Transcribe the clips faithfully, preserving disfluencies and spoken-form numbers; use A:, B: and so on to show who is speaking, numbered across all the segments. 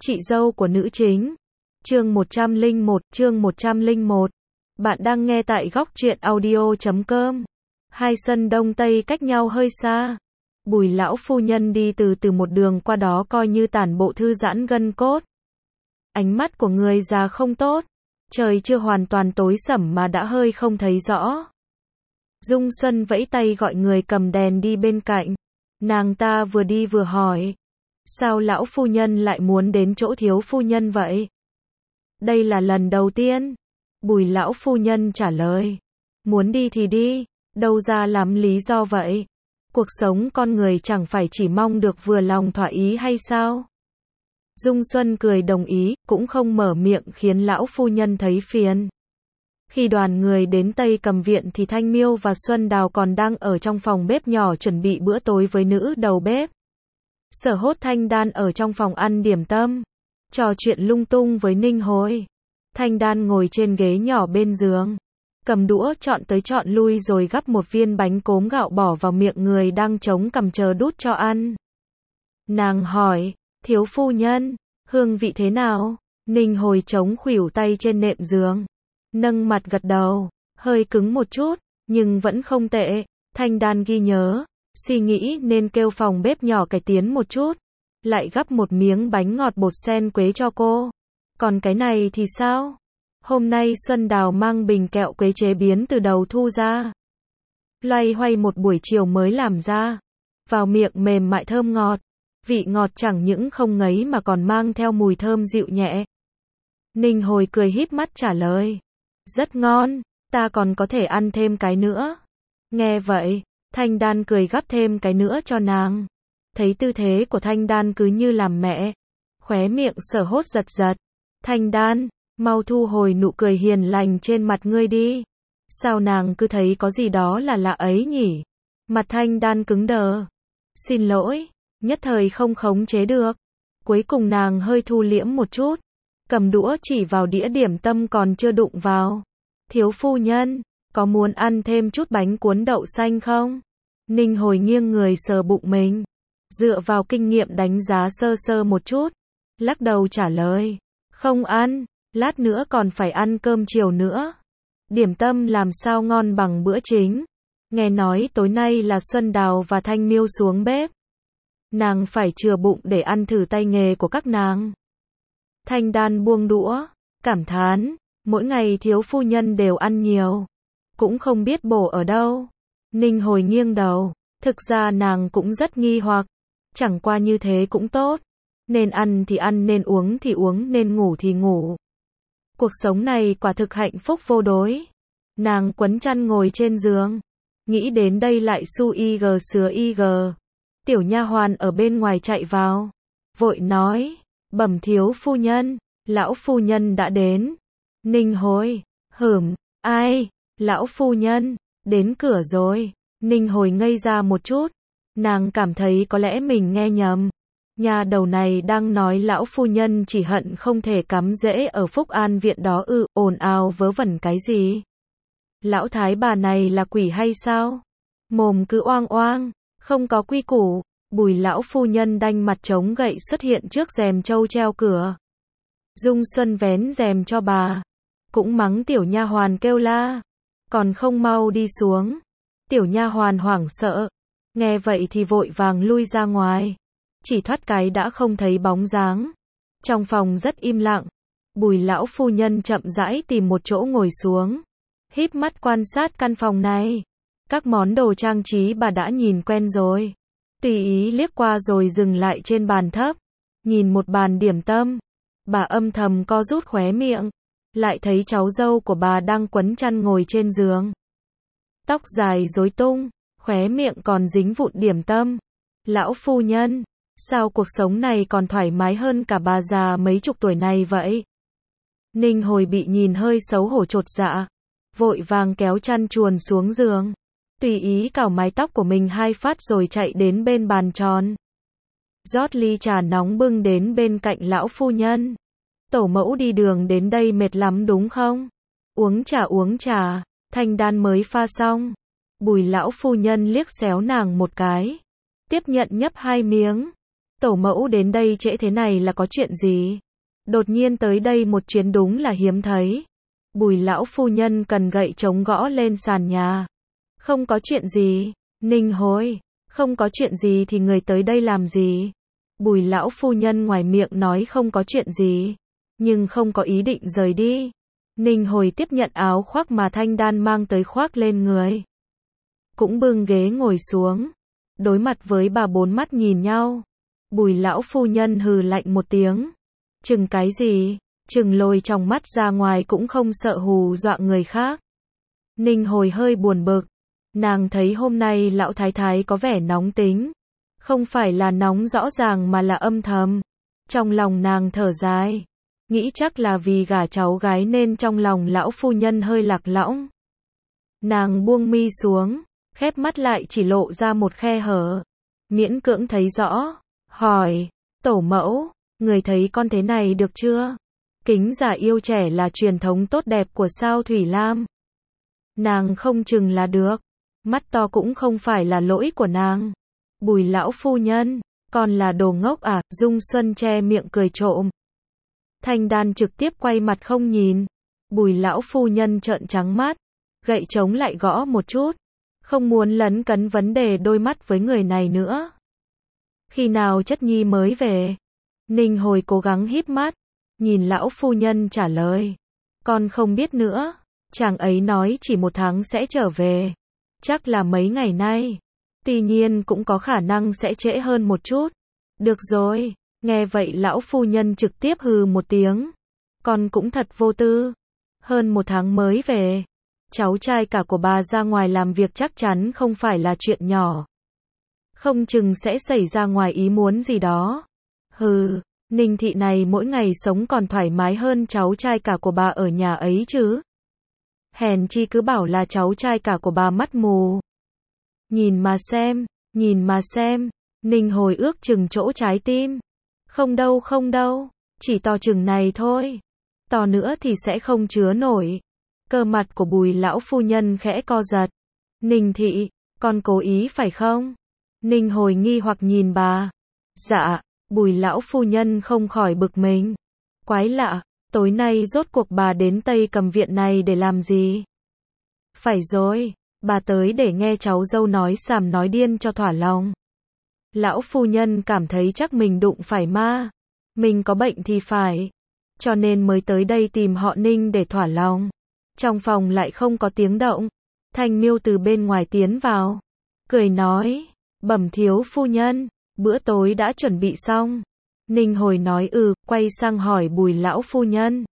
A: Chị dâu của nữ chính. Chương một trăm lẻ một, chương một trăm lẻ một. Bạn đang nghe tại góc truyện audio chấm com. Hai sân đông tây cách nhau hơi xa. Bùi lão phu nhân đi từ từ một đường qua đó coi như tản bộ thư giãn gân cốt. Ánh mắt của người già không tốt. Trời chưa hoàn toàn tối sẫm mà đã hơi không thấy rõ. Dung Xuân vẫy tay gọi người cầm đèn đi bên cạnh. Nàng ta vừa đi vừa hỏi. Sao lão phu nhân lại muốn đến chỗ thiếu phu nhân vậy? Đây là lần đầu tiên. Bùi lão phu nhân trả lời. Muốn đi thì đi, đâu ra lắm lý do vậy. Cuộc sống con người chẳng phải chỉ mong được vừa lòng thỏa ý hay sao? Dung Xuân cười đồng ý, cũng không mở miệng khiến lão phu nhân thấy phiền. Khi đoàn người đến Tây Cầm Viện thì Thanh Miêu và Xuân Đào còn đang ở trong phòng bếp nhỏ chuẩn bị bữa tối với nữ đầu bếp. Sở Hốt Thanh Đan ở trong phòng ăn điểm tâm, trò chuyện lung tung với Ninh Hồi. Thanh Đan ngồi trên ghế nhỏ bên giường, cầm đũa chọn tới chọn lui rồi gắp một viên bánh cốm gạo bỏ vào miệng người đang chống cằm chờ đút cho ăn. Nàng hỏi, thiếu phu nhân, hương vị thế nào? Ninh Hồi chống khuỷu tay trên nệm giường, nâng mặt gật đầu, hơi cứng một chút, nhưng vẫn không tệ. Thanh Đan ghi nhớ, suy nghĩ nên kêu phòng bếp nhỏ cải tiến một chút, lại gắp một miếng bánh ngọt bột sen quế cho cô. Còn cái này thì sao? Hôm nay Xuân Đào mang bình kẹo quế chế biến từ đầu thu ra. Loay hoay một buổi chiều mới làm ra. Vào miệng mềm mại thơm ngọt. Vị ngọt chẳng những không ngấy mà còn mang theo mùi thơm dịu nhẹ. Ninh Hồi cười híp mắt trả lời. Rất ngon, ta còn có thể ăn thêm cái nữa. Nghe vậy, Thanh Đan cười gắp thêm cái nữa cho nàng. Thấy tư thế của Thanh Đan cứ như làm mẹ. Khóe miệng Sở Hốt giật giật. Thanh Đan, mau thu hồi nụ cười hiền lành trên mặt ngươi đi. Sao nàng cứ thấy có gì đó là lạ ấy nhỉ? Mặt Thanh Đan cứng đờ. Xin lỗi, nhất thời không khống chế được. Cuối cùng nàng hơi thu liễm một chút. Cầm đũa chỉ vào đĩa điểm tâm còn chưa đụng vào. Thiếu phu nhân, có muốn ăn thêm chút bánh cuốn đậu xanh không? Ninh Hồi nghiêng người sờ bụng mình. Dựa vào kinh nghiệm đánh giá sơ sơ một chút. Lắc đầu trả lời. Không ăn, lát nữa còn phải ăn cơm chiều nữa. Điểm tâm làm sao ngon bằng bữa chính. Nghe nói tối nay là Xuân Đào và Thanh Miêu xuống bếp. Nàng phải chừa bụng để ăn thử tay nghề của các nàng. Thanh Đan buông đũa, cảm thán, mỗi ngày thiếu phu nhân đều ăn nhiều. Cũng không biết bổ ở đâu. Ninh Hồi nghiêng đầu, thực ra nàng cũng rất nghi hoặc. Chẳng qua như thế cũng tốt. Nên ăn thì ăn, nên uống thì uống, nên ngủ thì ngủ. Cuộc sống này quả thực hạnh phúc vô đối. Nàng quấn chăn ngồi trên giường. Nghĩ đến đây lại su y gờ sứa y gờ. Tiểu nha hoàn ở bên ngoài chạy vào. Vội nói, bẩm thiếu phu nhân, lão phu nhân đã đến. Ninh Hồi, hửm, ai, lão phu nhân, đến cửa rồi. Ninh Hồi ngây ra một chút. Nàng cảm thấy có lẽ mình nghe nhầm. Nhà đầu này đang nói lão phu nhân chỉ hận không thể cắm rễ ở Phúc An viện đó ư, ồn ào vớ vẩn cái gì? Lão thái bà này là quỷ hay sao? Mồm cứ oang oang, không có quy củ. Bùi lão phu nhân đanh mặt chống gậy xuất hiện trước rèm trâu treo cửa. Dung Xuân vén rèm cho bà, cũng mắng tiểu nha hoàn kêu la, còn không mau đi xuống. Tiểu nha hoàn hoảng sợ, nghe vậy thì vội vàng lui ra ngoài. Chỉ thoát cái đã không thấy bóng dáng. Trong phòng rất im lặng. Bùi lão phu nhân chậm rãi tìm một chỗ ngồi xuống, híp mắt quan sát căn phòng này. Các món đồ trang trí bà đã nhìn quen rồi. Tùy ý liếc qua rồi dừng lại trên bàn thấp. Nhìn một bàn điểm tâm, bà âm thầm co rút khóe miệng. Lại thấy cháu dâu của bà đang quấn chăn ngồi trên giường. Tóc dài rối tung, khóe miệng còn dính vụn điểm tâm. Lão phu nhân, sao cuộc sống này còn thoải mái hơn cả bà già mấy chục tuổi này vậy? Ninh Hồi bị nhìn hơi xấu hổ chột dạ. Vội vàng kéo chăn chuồn xuống giường. Tùy ý cào mái tóc của mình hai phát rồi chạy đến bên bàn tròn. Rót ly trà nóng bưng đến bên cạnh lão phu nhân. Tổ mẫu đi đường đến đây mệt lắm đúng không? Uống trà uống trà, Thanh Đan mới pha xong. Bùi lão phu nhân liếc xéo nàng một cái. Tiếp nhận nhấp hai miếng. Tổ mẫu đến đây trễ thế này là có chuyện gì? Đột nhiên tới đây một chuyến đúng là hiếm thấy. Bùi lão phu nhân cần gậy chống gõ lên sàn nhà. Không có chuyện gì. Ninh hối. Không có chuyện gì thì người tới đây làm gì? Bùi lão phu nhân ngoài miệng nói không có chuyện gì, nhưng không có ý định rời đi. Ninh hồi tiếp nhận áo khoác mà Thanh Đan mang tới khoác lên người. Cũng bưng ghế ngồi xuống. Đối mặt với bà bốn mắt nhìn nhau. Bùi lão phu nhân hừ lạnh một tiếng. Chừng cái gì? Chừng lồi trong mắt ra ngoài cũng không sợ hù dọa người khác. Ninh hồi hơi buồn bực. Nàng thấy hôm nay lão thái thái có vẻ nóng tính. Không phải là nóng rõ ràng mà là âm thầm. Trong lòng nàng thở dài. Nghĩ chắc là vì gả cháu gái nên trong lòng lão phu nhân hơi lạc lõng. Nàng buông mi xuống, khép mắt lại chỉ lộ ra một khe hở. Miễn cưỡng thấy rõ. Hỏi, tổ mẫu, người thấy con thế này được chưa? Kính già yêu trẻ là truyền thống tốt đẹp của sao Thủy Lam. Nàng không chừng là được. Mắt to cũng không phải là lỗi của nàng. Bùi lão phu nhân, con là đồ ngốc à? Dung Xuân che miệng cười trộm. Thanh Đan trực tiếp quay mặt không nhìn. Bùi lão phu nhân trợn trắng mắt, gậy chống lại gõ một chút. Không muốn lấn cấn vấn đề đôi mắt với người này nữa. Khi nào chất nhi mới về? Ninh hồi cố gắng híp mắt, nhìn lão phu nhân trả lời. Con không biết nữa. Chàng ấy nói chỉ một tháng sẽ trở về. Chắc là mấy ngày nay. Tuy nhiên cũng có khả năng sẽ trễ hơn một chút. Được rồi. Nghe vậy lão phu nhân trực tiếp hừ một tiếng. Con cũng thật vô tư. Hơn một tháng mới về. Cháu trai cả của bà ra ngoài làm việc chắc chắn không phải là chuyện nhỏ. Không chừng sẽ xảy ra ngoài ý muốn gì đó. Hừ, Ninh thị này mỗi ngày sống còn thoải mái hơn cháu trai cả của bà ở nhà ấy chứ. Hèn chi cứ bảo là cháu trai cả của bà mắt mù. Nhìn mà xem, nhìn mà xem. Ninh hồi ước chừng chỗ trái tim. Không đâu không đâu, chỉ to chừng này thôi. To nữa thì sẽ không chứa nổi. Cơ mặt của Bùi lão phu nhân khẽ co giật. Ninh thị, con cố ý phải không? Ninh hồi nghi hoặc nhìn bà. Dạ, Bùi lão phu nhân không khỏi bực mình. Quái lạ, tối nay rốt cuộc bà đến Tây Cầm Viện này để làm gì? Phải rồi, bà tới để nghe cháu dâu nói xàm nói điên cho thỏa lòng. Lão phu nhân cảm thấy chắc mình đụng phải ma. Mình có bệnh thì phải. Cho nên mới tới đây tìm họ Ninh để thỏa lòng. Trong phòng lại không có tiếng động. Thanh Miêu từ bên ngoài tiến vào. Cười nói, bẩm thiếu phu nhân, bữa tối đã chuẩn bị xong. Ninh hồi nói ừ, quay sang hỏi Bùi lão phu nhân.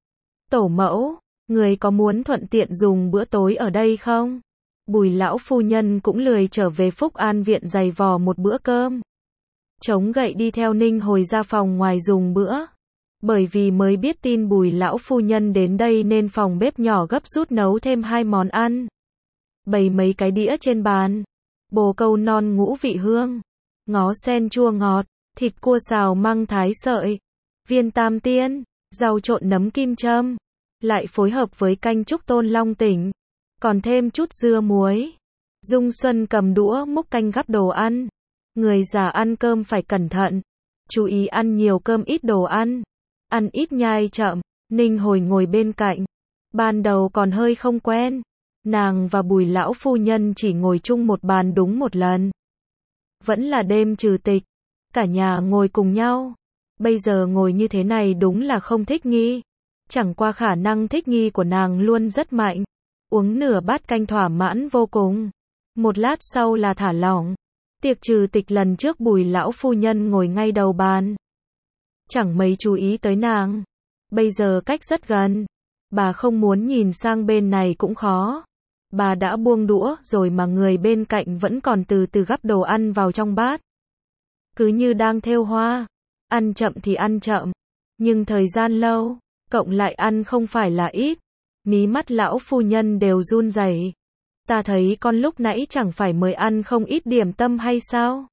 A: Tổ mẫu, người có muốn thuận tiện dùng bữa tối ở đây không? Bùi lão phu nhân cũng lười trở về Phúc An Viện giày vò một bữa cơm. Chống gậy đi theo Ninh hồi ra phòng ngoài dùng bữa. Bởi vì mới biết tin Bùi lão phu nhân đến đây nên phòng bếp nhỏ gấp rút nấu thêm hai món ăn. Bày mấy cái đĩa trên bàn. Bồ câu non ngũ vị hương, ngó sen chua ngọt, thịt cua xào măng thái sợi, viên tam tiên, rau trộn nấm kim châm. Lại phối hợp với canh trúc tôn long tỉnh. Còn thêm chút dưa muối. Dung Xuân cầm đũa múc canh gắp đồ ăn. Người già ăn cơm phải cẩn thận. Chú ý ăn nhiều cơm ít đồ ăn. Ăn ít nhai chậm. Ninh hồi ngồi bên cạnh. Ban đầu còn hơi không quen. Nàng và Bùi lão phu nhân chỉ ngồi chung một bàn đúng một lần. Vẫn là đêm trừ tịch. Cả nhà ngồi cùng nhau. Bây giờ ngồi như thế này đúng là không thích nghi. Chẳng qua khả năng thích nghi của nàng luôn rất mạnh. Uống nửa bát canh thỏa mãn vô cùng. Một lát sau là thả lỏng. Tiệc trừ tịch lần trước Bùi lão phu nhân ngồi ngay đầu bàn. Chẳng mấy chú ý tới nàng. Bây giờ cách rất gần. Bà không muốn nhìn sang bên này cũng khó. Bà đã buông đũa rồi mà người bên cạnh vẫn còn từ từ gắp đồ ăn vào trong bát. Cứ như đang thêu hoa. Ăn chậm thì ăn chậm. Nhưng thời gian lâu, cộng lại ăn không phải là ít. Mí mắt lão phu nhân đều run rẩy. Ta thấy con lúc nãy chẳng phải mới ăn không ít điểm tâm hay sao?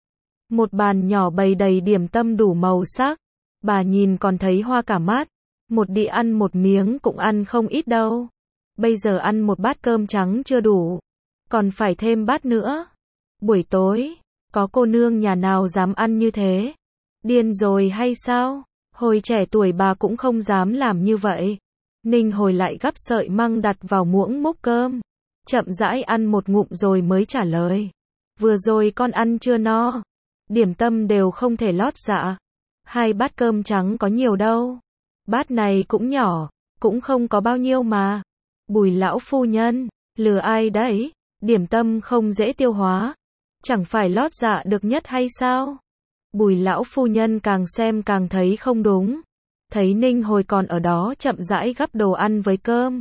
A: Một bàn nhỏ bày đầy điểm tâm đủ màu sắc. Bà nhìn còn thấy hoa cả mắt. Một đĩa ăn một miếng cũng ăn không ít đâu. Bây giờ ăn một bát cơm trắng chưa đủ. Còn phải thêm bát nữa. Buổi tối, Có cô nương nhà nào dám ăn như thế? Điên rồi hay sao? Hồi trẻ tuổi bà cũng không dám làm như vậy. Ninh Hồi lại gắp sợi măng đặt vào muỗng múc cơm. Chậm rãi ăn một ngụm rồi mới trả lời. Vừa rồi con ăn chưa no. Điểm tâm đều không thể lót dạ. Hai bát cơm trắng có nhiều đâu. Bát này cũng nhỏ, cũng không có bao nhiêu mà. Bùi lão phu nhân, lừa ai đấy? Điểm tâm không dễ tiêu hóa. Chẳng phải lót dạ được nhất hay sao? Bùi lão phu nhân càng xem càng thấy không đúng. Thấy Ninh Hồi còn ở đó chậm rãi gắp đồ ăn với cơm.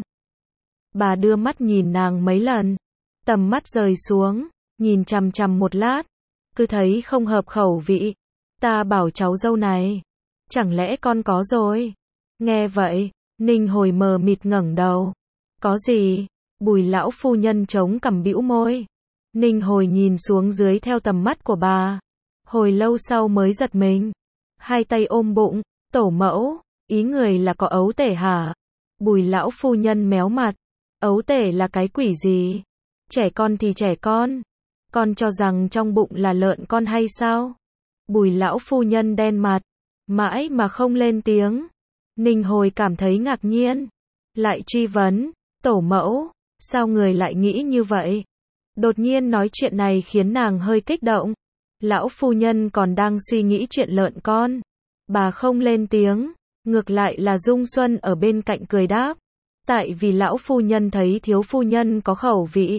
A: Bà đưa mắt nhìn nàng mấy lần. Tầm mắt rời xuống, nhìn chằm chằm một lát. Cứ thấy không hợp khẩu vị. Ta bảo cháu dâu này. Chẳng lẽ con có rồi? Nghe vậy, Ninh Hồi mờ mịt ngẩng đầu. Có gì? Bùi lão phu nhân chống cằm bĩu môi. Ninh Hồi nhìn xuống dưới theo tầm mắt của bà. Hồi lâu sau mới giật mình. Hai tay ôm bụng, tổ mẫu, ý người là có ấu tể hả? Bùi lão phu nhân méo mặt. Ấu tể là cái quỷ gì? Trẻ con thì trẻ con. Con cho rằng trong bụng là lợn con hay sao? Bùi lão phu nhân đen mặt. Mãi mà không lên tiếng. Ninh Hồi cảm thấy ngạc nhiên. Lại truy vấn. Tổ mẫu, sao người lại nghĩ như vậy? Đột nhiên nói chuyện này khiến nàng hơi kích động. Lão phu nhân còn đang suy nghĩ chuyện lợn con. Bà không lên tiếng. Ngược lại là Dung Xuân ở bên cạnh cười đáp. Tại vì lão phu nhân thấy thiếu phu nhân có khẩu vị.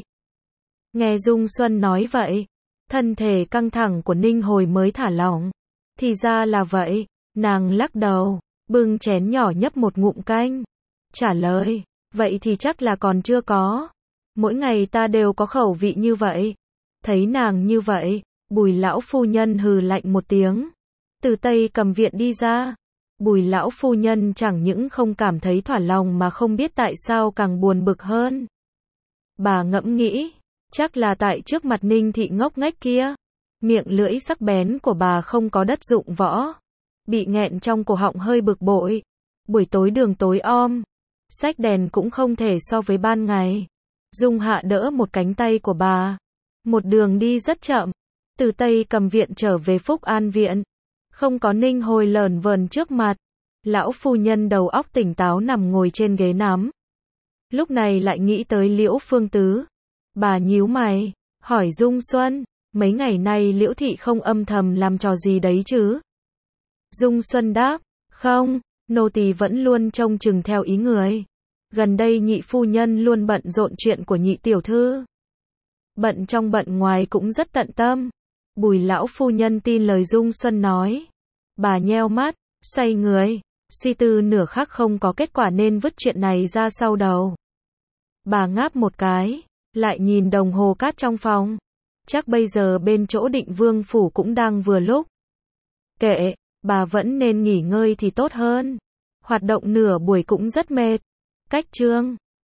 A: Nghe Dung Xuân nói vậy, thân thể căng thẳng của Ninh Hồi mới thả lỏng. Thì ra là vậy, nàng lắc đầu, bưng chén nhỏ nhấp một ngụm canh. Trả lời, vậy thì chắc là còn chưa có. Mỗi ngày ta đều có khẩu vị như vậy. Thấy nàng như vậy, Bùi lão phu nhân hừ lạnh một tiếng. Từ Tây Cầm viện đi ra. Bùi lão phu nhân chẳng những không cảm thấy thỏa lòng mà không biết tại sao càng buồn bực hơn. Bà ngẫm nghĩ, chắc là tại trước mặt Ninh thị ngốc nghếch kia. Miệng lưỡi sắc bén của bà không có đất dụng võ. Bị nghẹn trong cổ họng hơi bực bội. Buổi tối đường tối om. Xách đèn cũng không thể so với ban ngày. Dung Hạ đỡ một cánh tay của bà. Một đường đi rất chậm. Từ Tây Cầm viện trở về Phúc An viện. Không có Ninh Hồi lờn vờn trước mặt. Lão phu nhân đầu óc tỉnh táo nằm ngồi trên ghế nắm. Lúc này lại nghĩ tới Liễu Phương Tứ. Bà nhíu mày, hỏi Dung Xuân, mấy ngày nay Liễu thị không âm thầm làm trò gì đấy chứ? Dung Xuân đáp, không, nô tỳ vẫn luôn trông chừng theo ý người. Gần đây nhị phu nhân luôn bận rộn chuyện của nhị tiểu thư. Bận trong bận ngoài cũng rất tận tâm. Bùi lão phu nhân tin lời Dung Xuân nói. Bà nheo mắt, xoay người, suy tư nửa khắc không có kết quả nên vứt chuyện này ra sau đầu. Bà ngáp một cái, lại nhìn đồng hồ cát trong phòng. Chắc bây giờ bên chỗ Định Vương phủ cũng đang vừa lúc. Kệ, bà vẫn nên nghỉ ngơi thì tốt hơn. Hoạt động nửa buổi cũng rất mệt. Cách chương